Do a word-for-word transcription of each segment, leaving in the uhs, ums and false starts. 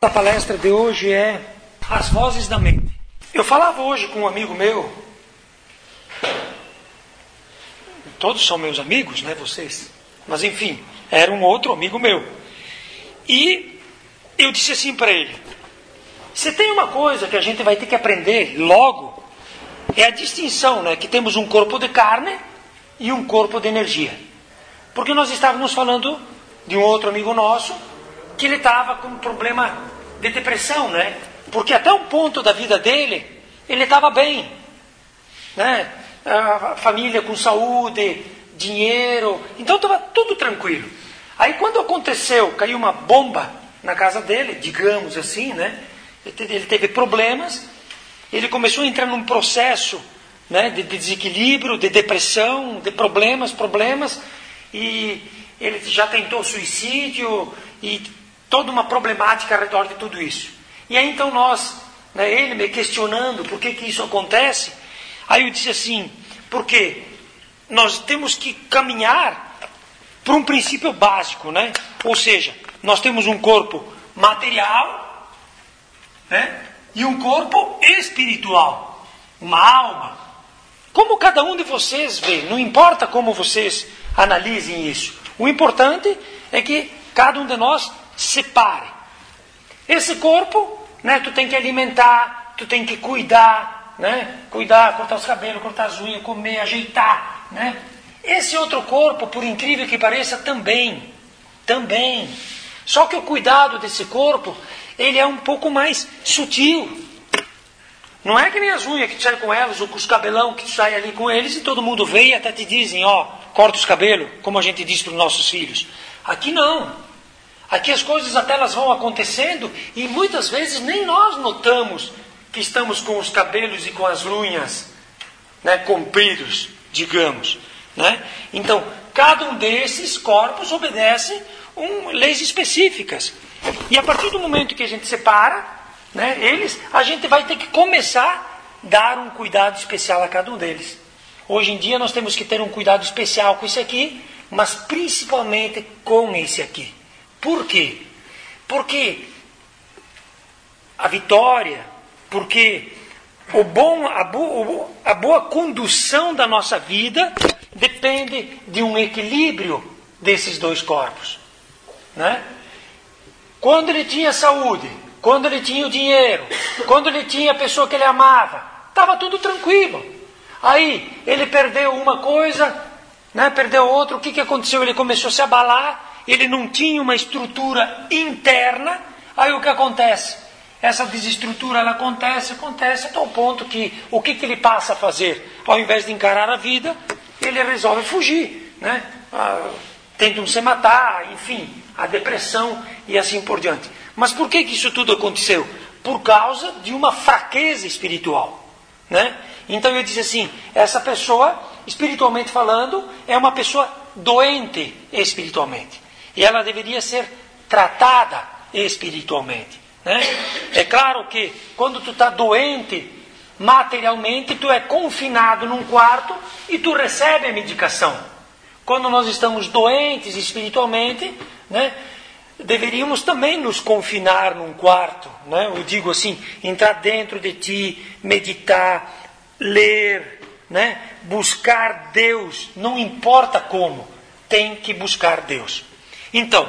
A palestra de hoje é As Vozes da Mente. Eu falava hoje com um amigo meu, todos são meus amigos, né, vocês? Mas enfim, era um outro amigo meu. E eu disse assim para ele, se tem uma coisa que a gente vai ter que aprender logo, é a distinção, né, que temos um corpo de carne e um corpo de energia. Porque nós estávamos falando de um outro amigo nosso, que ele estava com um problema de depressão, né? Porque até um ponto da vida dele, ele estava bem, né? A família com saúde, dinheiro, então estava tudo tranquilo. Aí quando aconteceu, caiu uma bomba na casa dele, digamos assim, né? Ele teve problemas, ele começou a entrar num processo, né, de desequilíbrio, de depressão, de problemas, problemas, e ele já tentou suicídio e toda uma problemática ao redor de tudo isso. E aí então nós, né, ele me questionando por que que isso acontece, aí eu disse assim, porque nós temos que caminhar para um princípio básico, né? Ou seja, nós temos um corpo material, né, e um corpo espiritual, uma alma. Como cada um de vocês vê, não importa como vocês analisem isso, o importante é que cada um de nós separe. Esse corpo, né, tu tem que alimentar, tu tem que cuidar, né? Cuidar, cortar os cabelos, cortar as unhas, comer, ajeitar, né? Esse outro corpo, por incrível que pareça, também, também. Só que o cuidado desse corpo, ele é um pouco mais sutil. Não é que nem as unhas que tu sai com elas, ou com os cabelão que tu sai ali com eles, e todo mundo vê e até te dizem, ó, corta os cabelos, como a gente diz para os nossos filhos. Aqui não. Aqui as coisas até elas vão acontecendo e muitas vezes nem nós notamos que estamos com os cabelos e com as unhas, né, compridos, digamos, né? Então, cada um desses corpos obedece um, leis específicas. E a partir do momento que a gente separa, né, eles, a gente vai ter que começar a dar um cuidado especial a cada um deles. Hoje em dia nós temos que ter um cuidado especial com esse aqui, mas principalmente com esse aqui. Por quê? Porque a vitória, porque o bom, a, bo, a boa condução da nossa vida depende de um equilíbrio desses dois corpos, né? Quando ele tinha saúde, quando ele tinha o dinheiro, quando ele tinha a pessoa que ele amava, estava tudo tranquilo. Aí ele perdeu uma coisa, né, perdeu outra, o que, que aconteceu? Ele começou a se abalar. Ele não tinha uma estrutura interna, aí o que acontece? Essa desestrutura ela acontece, acontece até o ponto que o que, que ele passa a fazer? Ao invés de encarar a vida, ele resolve fugir, né? Ah, tentam se matar, enfim, a depressão e assim por diante. Mas por que, que isso tudo aconteceu? Por causa de uma fraqueza espiritual, né? Então eu disse assim, essa pessoa, espiritualmente falando, é uma pessoa doente espiritualmente. E ela deveria ser tratada espiritualmente, né? É claro que quando tu está doente materialmente, tu é confinado num quarto e tu recebe a medicação. Quando nós estamos doentes espiritualmente, né, deveríamos também nos confinar num quarto, né? Eu digo assim, entrar dentro de ti, meditar, ler, né? Buscar Deus, não importa como, tem que buscar Deus. Então,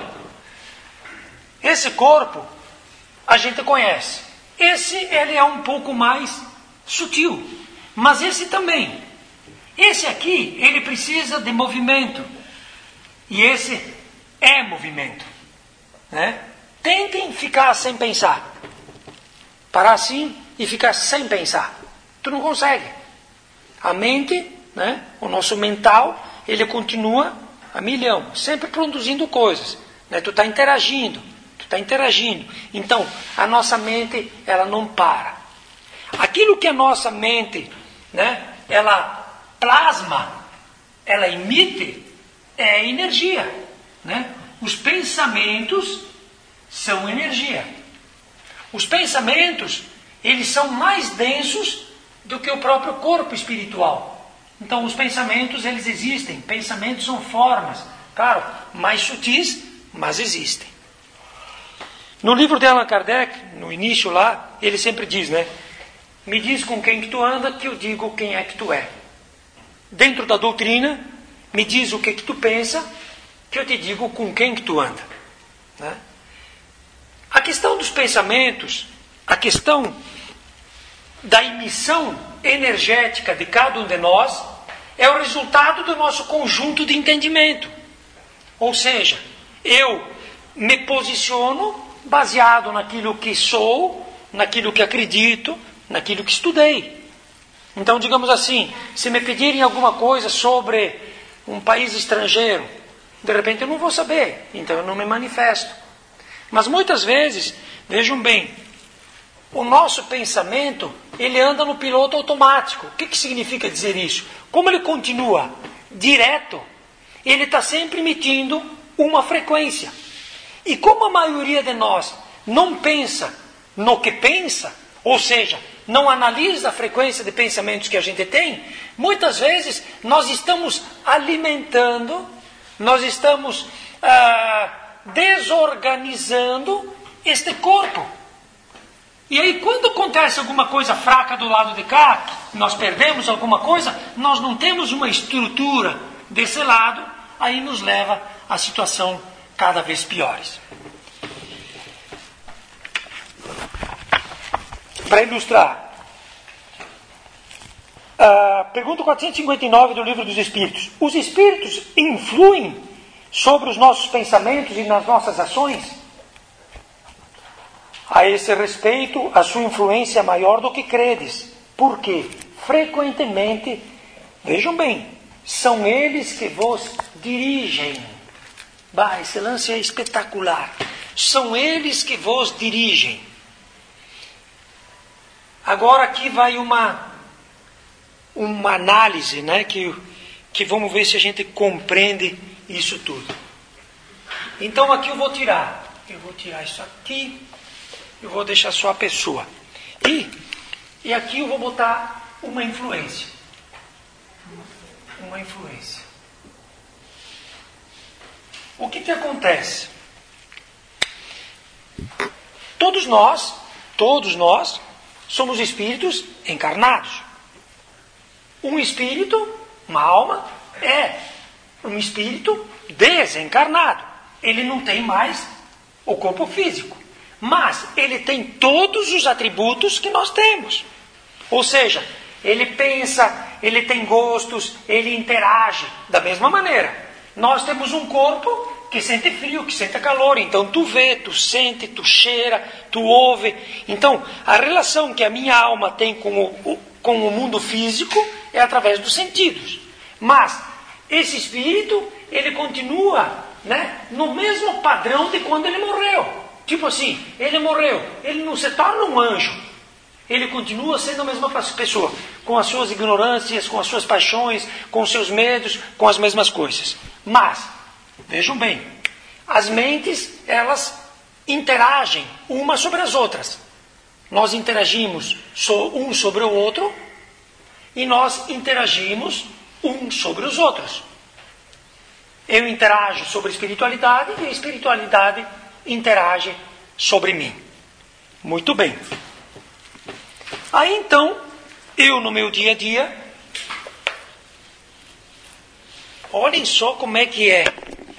esse corpo a gente conhece. Esse ele é um pouco mais sutil, mas esse também. Esse aqui, ele precisa de movimento. E esse é movimento, né? Tentem ficar sem pensar. Parar assim e ficar sem pensar. Tu não consegue. A mente, né, o nosso mental, ele continua a milhão, sempre produzindo coisas, né? Tu está interagindo, tu está interagindo. Então, a nossa mente, ela não para. Aquilo que a nossa mente, né, ela plasma, ela emite, é energia, né? Os pensamentos são energia. Os pensamentos, eles são mais densos do que o próprio corpo espiritual. Então, os pensamentos, eles existem. Pensamentos são formas, claro, mais sutis, mas existem. No livro de Allan Kardec, no início lá, ele sempre diz, né? Me diz com quem que tu anda, que eu digo quem é que tu é. Dentro da doutrina, me diz o que que tu pensa, que eu te digo com quem que tu anda. Né? A questão dos pensamentos, a questão da emissão energética de cada um de nós, é o resultado do nosso conjunto de entendimento. Ou seja, eu me posiciono baseado naquilo que sou, naquilo que acredito, naquilo que estudei. Então, digamos assim, se me pedirem alguma coisa sobre um país estrangeiro, de repente eu não vou saber, então eu não me manifesto. Mas muitas vezes, vejam bem, o nosso pensamento, ele anda no piloto automático. O que, que significa dizer isso? Como ele continua direto, ele está sempre emitindo uma frequência. E como a maioria de nós não pensa no que pensa, ou seja, não analisa a frequência de pensamentos que a gente tem, muitas vezes nós estamos alimentando, nós estamos ah, desorganizando este corpo. E aí quando acontece alguma coisa fraca do lado de cá, nós perdemos alguma coisa, nós não temos uma estrutura desse lado, aí nos leva a situação cada vez piores. Para ilustrar, uh, pergunta quatrocentos e cinquenta e nove do Livro dos Espíritos. Os Espíritos influem sobre os nossos pensamentos e nas nossas ações? A esse respeito, a sua influência é maior do que credes, porque frequentemente, vejam bem, são eles que vos dirigem. Bah, esse lance é espetacular. São eles que vos dirigem. Agora aqui vai uma, uma análise, né, que, que vamos ver se a gente compreende isso tudo. Então aqui eu vou tirar, eu vou tirar isso aqui, eu vou deixar só a pessoa. E, e aqui eu vou botar uma influência. Uma influência. O que que acontece? Todos nós, todos nós, somos espíritos encarnados. Um espírito, uma alma, é um espírito desencarnado. Ele não tem mais o corpo físico. Mas ele tem todos os atributos que nós temos. Ou seja, ele pensa, ele tem gostos, ele interage da mesma maneira. Nós temos um corpo que sente frio, que sente calor. Então tu vê, tu sente, tu cheira, tu ouve. Então a relação que a minha alma tem com o, com o mundo físico é através dos sentidos. Mas esse espírito, ele continua, né, no mesmo padrão de quando ele morreu. Tipo assim, ele morreu, ele não se torna um anjo. Ele continua sendo a mesma pessoa, com as suas ignorâncias, com as suas paixões, com os seus medos, com as mesmas coisas. Mas, vejam bem, as mentes, elas interagem umas sobre as outras. Nós interagimos um sobre o outro e nós interagimos um sobre os outros. Eu interajo sobre a espiritualidade e a espiritualidade interage sobre mim. Muito bem. Aí então, eu no meu dia a dia, olhem só como é que é.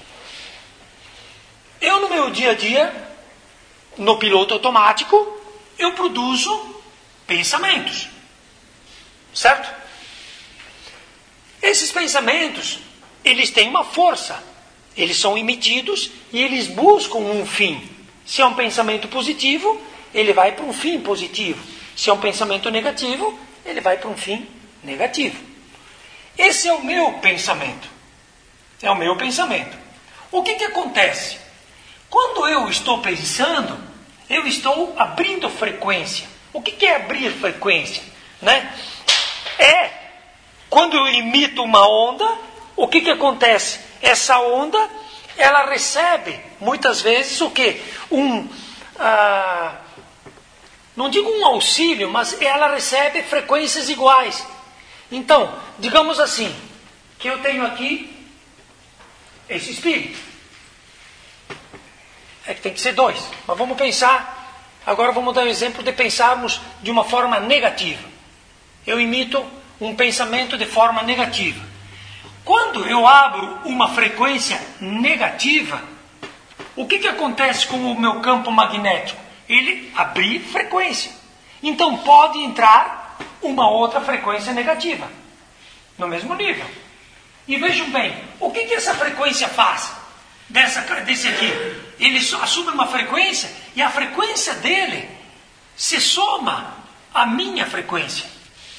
Eu no meu dia a dia, no piloto automático, eu produzo pensamentos. Certo? Esses pensamentos, eles têm uma força. Eles são emitidos e eles buscam um fim. Se é um pensamento positivo, ele vai para um fim positivo. Se é um pensamento negativo, ele vai para um fim negativo. Esse é o meu pensamento. É o meu pensamento. O que que acontece? Quando eu estou pensando, eu estou abrindo frequência. O que que é abrir frequência? Né? É, quando eu emito uma onda, o que que acontece? Essa onda, ela recebe, muitas vezes, o quê? Um, ah, não digo um auxílio, mas ela recebe frequências iguais. Então, digamos assim, que eu tenho aqui esse espírito. É que tem que ser dois. Mas vamos pensar, agora vamos dar um exemplo de pensarmos de uma forma negativa. Eu imito um pensamento de forma negativa. Quando eu abro uma frequência negativa, o que, que acontece com o meu campo magnético? Ele abre frequência. Então pode entrar uma outra frequência negativa, no mesmo nível. E vejam bem, o que, que essa frequência faz? Dessa, desse aqui. Ele assume uma frequência e a frequência dele se soma à minha frequência.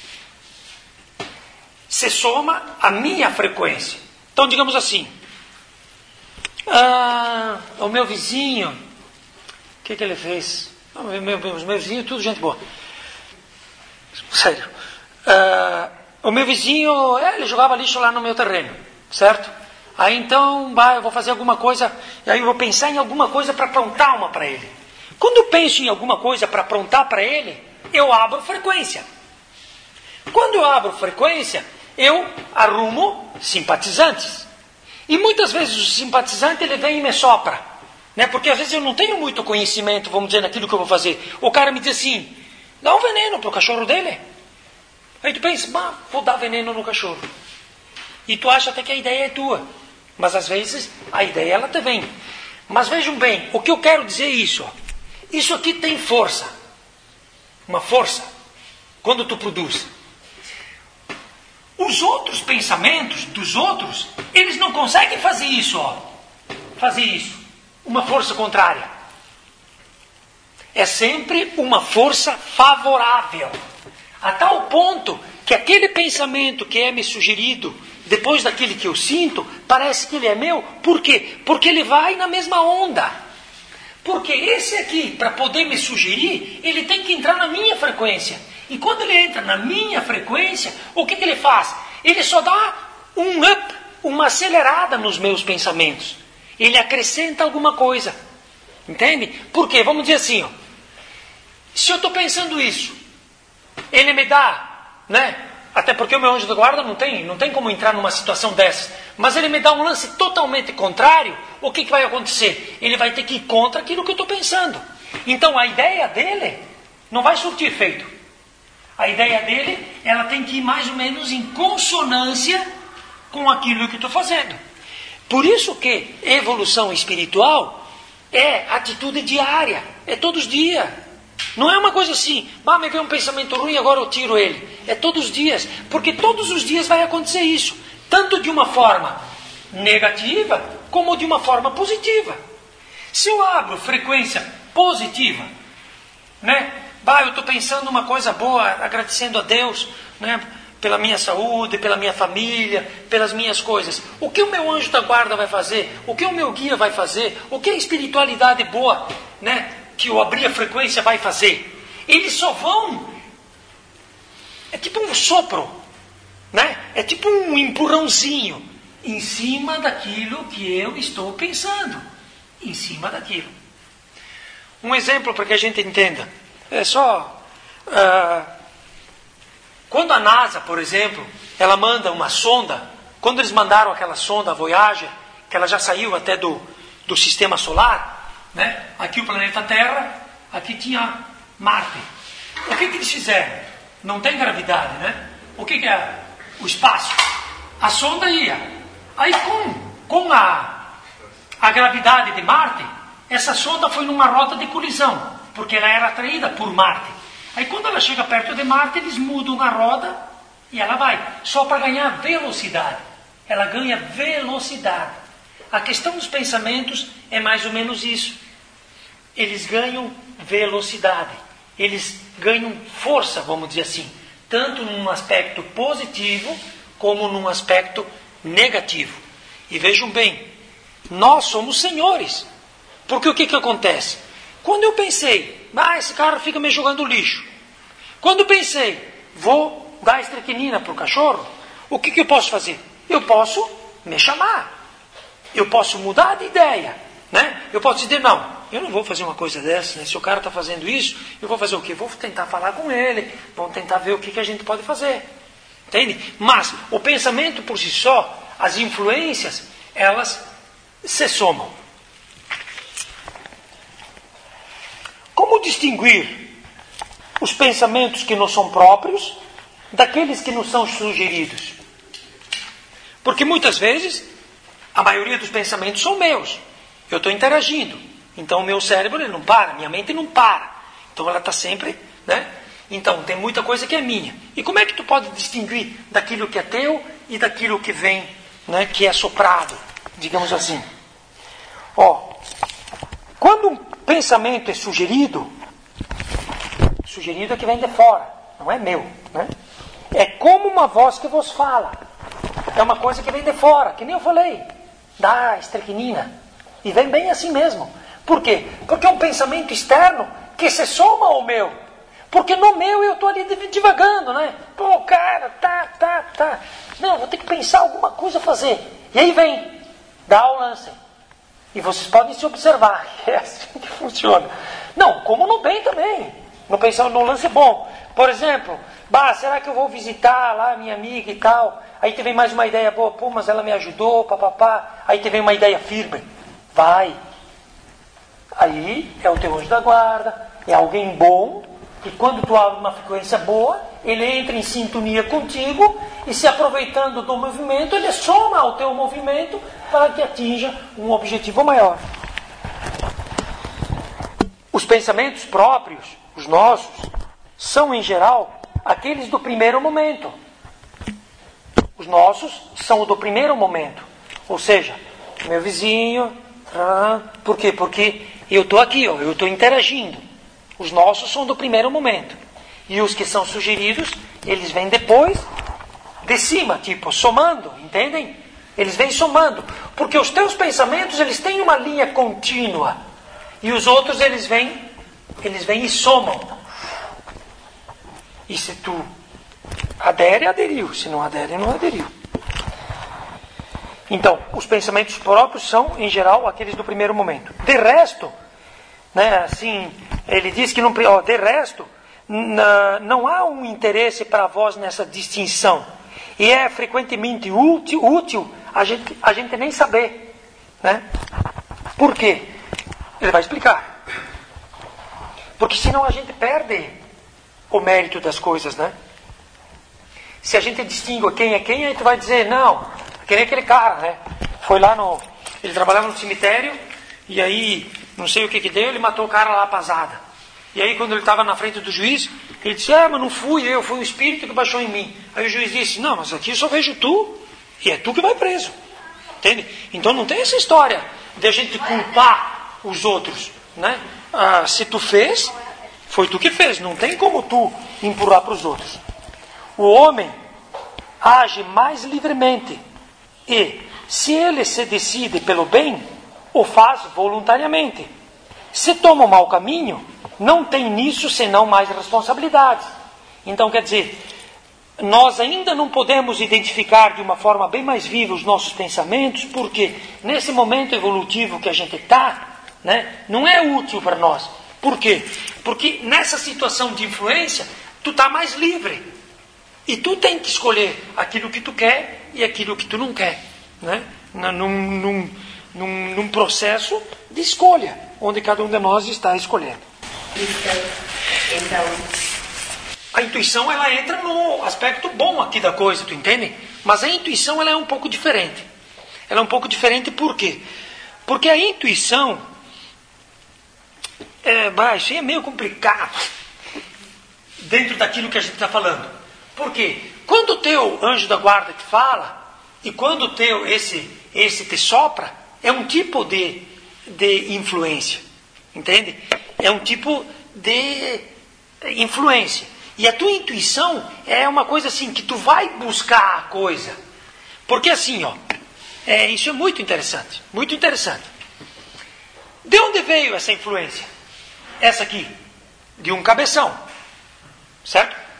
Se soma à minha frequência. Então, digamos assim, ah, o meu vizinho, o que, que ele fez? O meu, os meus vizinhos, tudo gente boa. Sério. Ah, o meu vizinho, ele jogava lixo lá no meu terreno, certo? Aí então, bah, eu vou fazer alguma coisa, e aí eu vou pensar em alguma coisa para aprontar uma para ele. Quando eu penso em alguma coisa para aprontar para ele, eu abro frequência. Quando eu abro frequência, eu arrumo simpatizantes. E muitas vezes o simpatizante ele vem e me sopra. Né? Porque às vezes eu não tenho muito conhecimento, vamos dizer, naquilo que eu vou fazer. O cara me diz assim, dá um veneno para o cachorro dele. Aí tu pensa, bah, vou dar veneno no cachorro. E tu acha até que a ideia é tua. Mas às vezes a ideia ela te vem. Mas vejam bem, o que eu quero dizer é isso. Ó. Isso aqui tem força. Uma força. Quando tu produz. Os outros pensamentos dos outros, eles não conseguem fazer isso. Ó. Fazer isso. Uma força contrária. É sempre uma força favorável. A tal ponto que aquele pensamento que é me sugerido depois daquele que eu sinto, parece que ele é meu. Por quê? Porque ele vai na mesma onda. Porque esse aqui, para poder me sugerir, ele tem que entrar na minha frequência. E quando ele entra na minha frequência, o que, que ele faz? Ele só dá um up, uma acelerada nos meus pensamentos. Ele acrescenta alguma coisa. Entende? Por quê? Vamos dizer assim, ó, se eu estou pensando isso, ele me dá, né? Até porque o meu anjo da guarda não tem, não tem como entrar numa situação dessa. Mas ele me dá um lance totalmente contrário, o que, que vai acontecer? Ele vai ter que ir contra aquilo que eu estou pensando. Então a ideia dele não vai surtir efeito. A ideia dele, ela tem que ir mais ou menos em consonância com aquilo que eu estou fazendo. Por isso que evolução espiritual é atitude diária, é todos os dias. Não é uma coisa assim, ah, me veio um pensamento ruim, agora eu tiro ele. É todos os dias, porque todos os dias vai acontecer isso. Tanto de uma forma negativa, como de uma forma positiva. Se eu abro frequência positiva, né? Bah, eu estou pensando uma coisa boa, agradecendo a Deus, né? Pela minha saúde, pela minha família, pelas minhas coisas. O que o meu anjo da guarda vai fazer? O que o meu guia vai fazer? O que a espiritualidade boa, né? Que eu abrir a frequência vai fazer? Eles só vão... É tipo um sopro, né? É tipo um empurrãozinho em cima daquilo que eu estou pensando. Em cima daquilo. Um exemplo para que a gente entenda. É só... Uh, quando a NASA, por exemplo, ela manda uma sonda, quando eles mandaram aquela sonda, a Voyager, que ela já saiu até do, do sistema solar, né? Aqui o planeta Terra, aqui tinha Marte. O que, que eles fizeram? Não tem gravidade, né? O que, que é o espaço? A sonda ia. Aí com, com a, a gravidade de Marte, essa sonda foi numa rota de colisão, porque ela era atraída por Marte. Aí quando ela chega perto de Marte, eles mudam a roda e ela vai. Só para ganhar velocidade. Ela ganha velocidade. A questão dos pensamentos é mais ou menos isso. Eles ganham velocidade. Eles ganham força, vamos dizer assim. Tanto num aspecto positivo, como num aspecto negativo. E vejam bem, nós somos senhores. Porque o que, que acontece? Quando eu pensei, ah, esse cara fica me jogando lixo. Quando eu pensei, vou dar estrequinina para o cachorro, o que, que eu posso fazer? Eu posso me chamar. Eu posso mudar de ideia. Né? Eu posso dizer, não, eu não vou fazer uma coisa dessa. Né? Se o cara está fazendo isso, eu vou fazer o quê? Vou tentar falar com ele, vamos tentar ver o que, que a gente pode fazer. Entende? Mas o pensamento por si só, as influências, elas se somam. como distinguir os pensamentos que não são próprios daqueles que nos são sugeridos? Porque muitas vezes a maioria dos pensamentos são meus. Eu estou interagindo. Então o meu cérebro ele não para, minha mente não para. Então ela está sempre, né? Então tem muita coisa que é minha. E como é que tu pode distinguir daquilo que é teu e daquilo que vem, né, que é soprado, digamos assim? Ó, quando um pensamento é sugerido, sugerido é que vem de fora, não é meu, né? É como uma voz que vos fala. É uma coisa que vem de fora, que nem eu falei, da estrequinina. E vem bem assim mesmo. Por quê? Porque é um pensamento externo que se soma ao meu. Porque no meu eu estou ali divagando, né? Pô, cara, tá, tá, tá. Não, vou ter que pensar alguma coisa a fazer. E aí vem, dá o lance. E vocês podem se observar, é assim que funciona. Não, como no bem também. No pensar no lance bom. Por exemplo, bah, será que eu vou visitar lá minha amiga e tal? Aí te vem mais uma ideia boa, pô, mas ela me ajudou, papapá. Aí te vem uma ideia firme. Vai. Aí é o teu anjo da guarda, é alguém bom, e quando tu abre uma frequência boa, ele entra em sintonia contigo, e se aproveitando do movimento, ele soma ao teu movimento para que atinja um objetivo maior. Os pensamentos próprios, os nossos, são em geral aqueles do primeiro momento. Os nossos são o do primeiro momento. Ou seja, meu vizinho... Ah, por quê? Porque eu estou aqui, ó, eu estou interagindo. Os nossos são do primeiro momento. E os que são sugeridos, eles vêm depois, de cima, tipo, somando, entendem? Eles vêm somando. Porque os teus pensamentos, eles têm uma linha contínua. E os outros, eles vêm, eles vêm e somam. E se tu adere, aderiu. Se não adere, não aderiu. Então, os pensamentos próprios são, em geral, aqueles do primeiro momento. De resto, né, assim, ele diz que não, ó, de resto, na, não há um interesse para vós nessa distinção. E é frequentemente útil, útil a, gente, a gente nem saber. Né? Por quê? Ele vai explicar. Porque senão a gente perde o mérito das coisas, né? Se a gente distingue quem é quem, aí tu vai dizer, não... Que nem aquele cara, né? Foi lá no... Ele trabalhava no cemitério, e aí, não sei o que que deu, ele matou o cara lá pasada. E aí, quando ele estava na frente do juiz, ele disse, ah, mas não fui eu, foi o espírito que baixou em mim. Aí o juiz disse, não, mas aqui eu só vejo tu, e é tu que vai preso. Entende? Então não tem essa história de a gente culpar os outros, né? Ah, se tu fez, foi tu que fez, não tem como tu empurrar para os outros. O homem age mais livremente. E, se ele se decide pelo bem, o faz voluntariamente. Se toma o mau caminho, não tem nisso senão mais responsabilidades. Então, quer dizer, nós ainda não podemos identificar de uma forma bem mais viva os nossos pensamentos, porque nesse momento evolutivo que a gente está, né, não é útil para nós. Por quê? Porque nessa situação de influência, tu está mais livre. E tu tem que escolher aquilo que tu quer e aquilo que tu não quer. Né? Num, num, num, num processo de escolha, onde cada um de nós está escolhendo. Então, a intuição ela entra no aspecto bom aqui da coisa, tu entende? Mas a intuição ela é um pouco diferente. Ela é um pouco diferente por quê? Porque a intuição é, bah, isso aí é meio complicado dentro daquilo que a gente está falando. Por quê? Quando o teu anjo da guarda te fala, e quando o teu, esse, esse te sopra, é um tipo de, de influência. Entende? É um tipo de influência. E a tua intuição é uma coisa assim, que tu vai buscar a coisa. Porque assim, ó, é, isso é muito interessante. Muito interessante. De onde veio essa influência? Essa aqui. De um cabeção. Certo?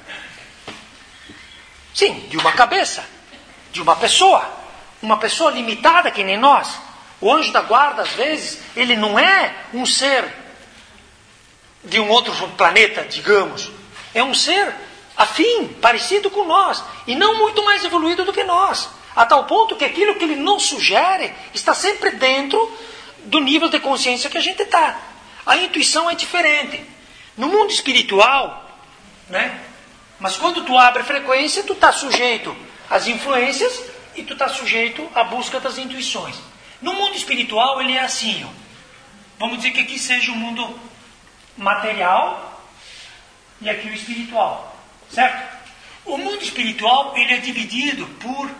Sim, de uma cabeça, de uma pessoa, uma pessoa limitada que nem nós. O anjo da guarda, às vezes, ele não é um ser de um outro planeta, digamos. É um ser afim, parecido com nós, e não muito mais evoluído do que nós. A tal ponto que aquilo que ele nos sugere está sempre dentro do nível de consciência que a gente está. A intuição é diferente. No mundo espiritual, né? Mas quando tu abre frequência, tu está sujeito às influências e tu está sujeito à busca das intuições. No mundo espiritual, ele é assim, ó. Vamos dizer que aqui seja o mundo material e aqui o espiritual, certo? O mundo espiritual, ele é dividido por...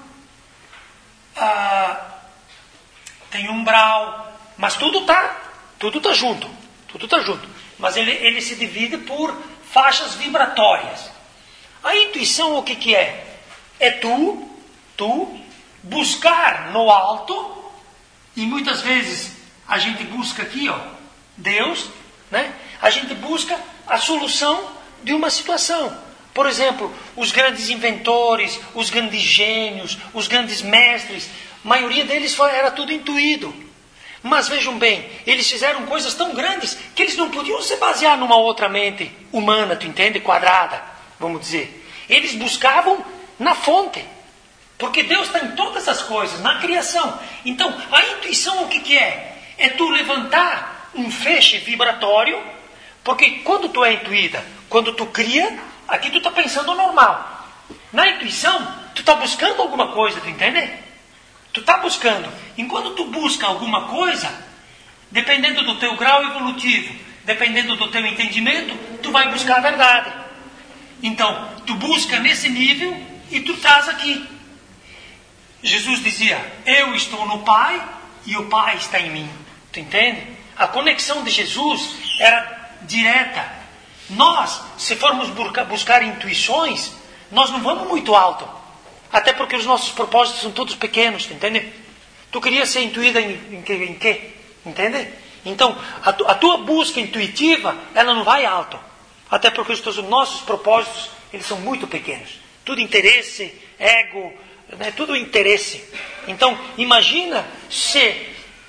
Ah, tem umbral, mas tudo está tudo tá junto, tudo está junto. Mas ele, ele se divide por faixas vibratórias. A intuição, o que, que é? É tu, tu, buscar no alto, e muitas vezes a gente busca aqui, ó, Deus, né? A gente busca a solução de uma situação. Por exemplo, os grandes inventores, os grandes gênios, os grandes mestres, a maioria deles foi, era tudo intuído. Mas vejam bem, eles fizeram coisas tão grandes que eles não podiam se basear numa outra mente humana, tu entende? Quadrada, vamos dizer. Eles buscavam na fonte. Porque Deus está em todas as coisas, na criação. Então, a intuição o que, que é? É tu levantar um feixe vibratório, porque quando tu é intuída, quando tu cria, aqui tu está pensando normal. Na intuição, tu está buscando alguma coisa, tu entende? Tu está buscando. Enquanto tu busca alguma coisa, dependendo do teu grau evolutivo, dependendo do teu entendimento, tu vai buscar a verdade. Então, tu busca nesse nível e tu estás aqui. Jesus dizia, eu estou no Pai e o Pai está em mim. Tu entende? A conexão de Jesus era direta. Nós, se formos buscar intuições, nós não vamos muito alto. Até porque os nossos propósitos são todos pequenos, tu entende? Tu querias ser intuída em, em, que, em quê? Entende? Então, a, tu, a tua busca intuitiva, ela não vai alto. Até porque os, os nossos propósitos, eles são muito pequenos. Tudo interesse, ego, né? Tudo interesse. Então, imagina se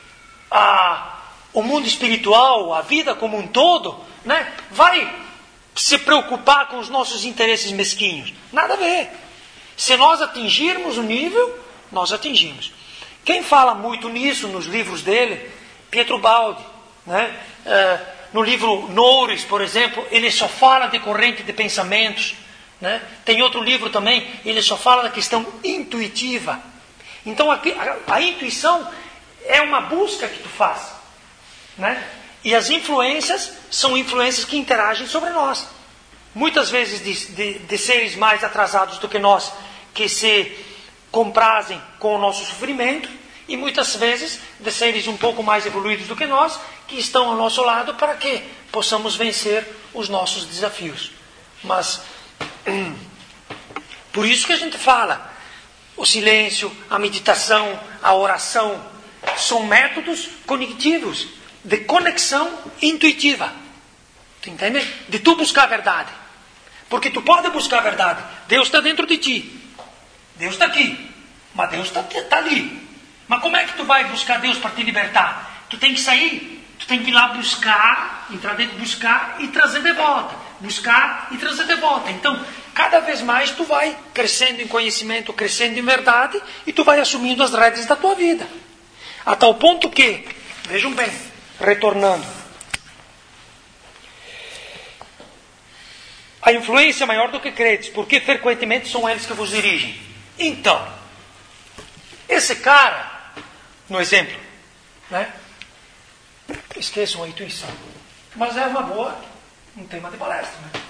a, o mundo espiritual, a vida como um todo, né? Vai se preocupar com os nossos interesses mesquinhos. Nada a ver. Se nós atingirmos o nível, nós atingimos. Quem fala muito nisso nos livros dele, Pietro Baldi, né? É, no livro Noures, por exemplo, ele só fala de corrente de pensamentos. Né? Tem outro livro também, ele só fala da questão intuitiva. Então a, a, a intuição é uma busca que tu faz. Né? E as influências são influências que interagem sobre nós. Muitas vezes de, de, de seres mais atrasados do que nós, que se comprazem com o nosso sofrimento, e muitas vezes de seres um pouco mais evoluídos do que nós, que estão ao nosso lado para que possamos vencer os nossos desafios. Mas, hum, por isso que a gente fala, o silêncio, a meditação, a oração, são métodos cognitivos, de conexão intuitiva. Tu entende? De tu buscar a verdade. Porque tu pode buscar a verdade. Deus está dentro de ti. Deus está aqui. Mas Deus está tá ali. Mas como é que tu vai buscar Deus para te libertar? Tu tem que sair. Tu tem que ir lá buscar, entrar dentro, buscar e trazer de volta. Buscar e trazer de volta. Então, cada vez mais tu vai crescendo em conhecimento, crescendo em verdade, e tu vai assumindo as rédeas da tua vida. A tal ponto que, vejam bem, retornando, a influência é maior do que credes, porque frequentemente são eles que vos dirigem. Então, esse cara, no exemplo, né? Esqueçam a intuição. Mas é uma boa, um tema de palestra, né?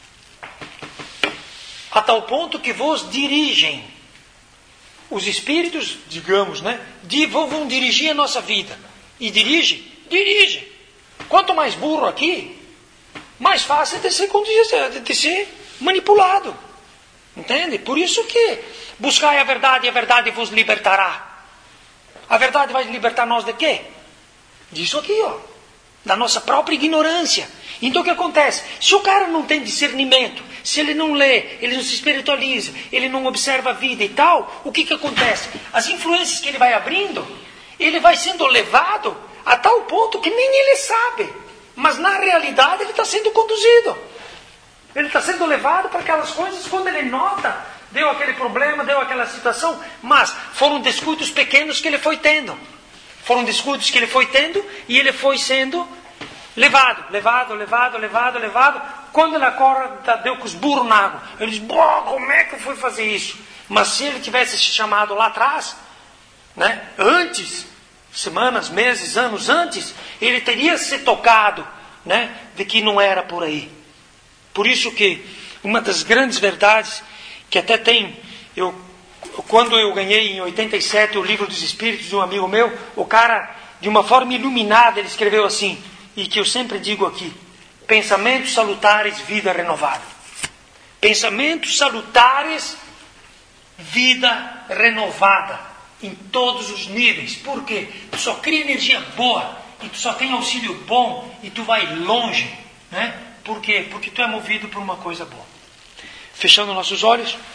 A tal ponto que vos dirigem. Os espíritos, digamos, né? Vão, vão dirigir a nossa vida. E dirige? Dirige. Quanto mais burro aqui, mais fácil de ser, de ser manipulado. Entende? Por isso que buscai a verdade e a verdade vos libertará. A verdade vai libertar nós de quê? Disso aqui, ó. Da nossa própria ignorância. Então o que acontece? Se o cara não tem discernimento, se ele não lê, ele não se espiritualiza, ele não observa a vida e tal, o que que acontece? As influências que ele vai abrindo, ele vai sendo levado a tal ponto que nem ele sabe. Mas na realidade ele está sendo conduzido. Ele está sendo levado para aquelas coisas quando ele nota, deu aquele problema, deu aquela situação, mas foram descuidos pequenos que ele foi tendo. Foram descuidos que ele foi tendo e ele foi sendo Levado, levado, levado, levado, levado. Quando ele acorda, deu com os burros na água. Ele diz, como é que eu fui fazer isso? Mas se ele tivesse se chamado lá atrás, né, antes, semanas, meses, anos antes, ele teria se tocado, né, de que não era por aí. Por isso que uma das grandes verdades, que até tem, eu, quando eu ganhei em oitenta e sete o Livro dos Espíritos de um amigo meu, o cara, de uma forma iluminada, ele escreveu assim, e que eu sempre digo aqui, pensamentos salutares, vida renovada. Pensamentos salutares, vida renovada, em todos os níveis. Por quê? Tu só cria energia boa, e tu só tem auxílio bom, e tu vai longe, né? Por quê? Porque tu é movido por uma coisa boa. Fechando nossos olhos.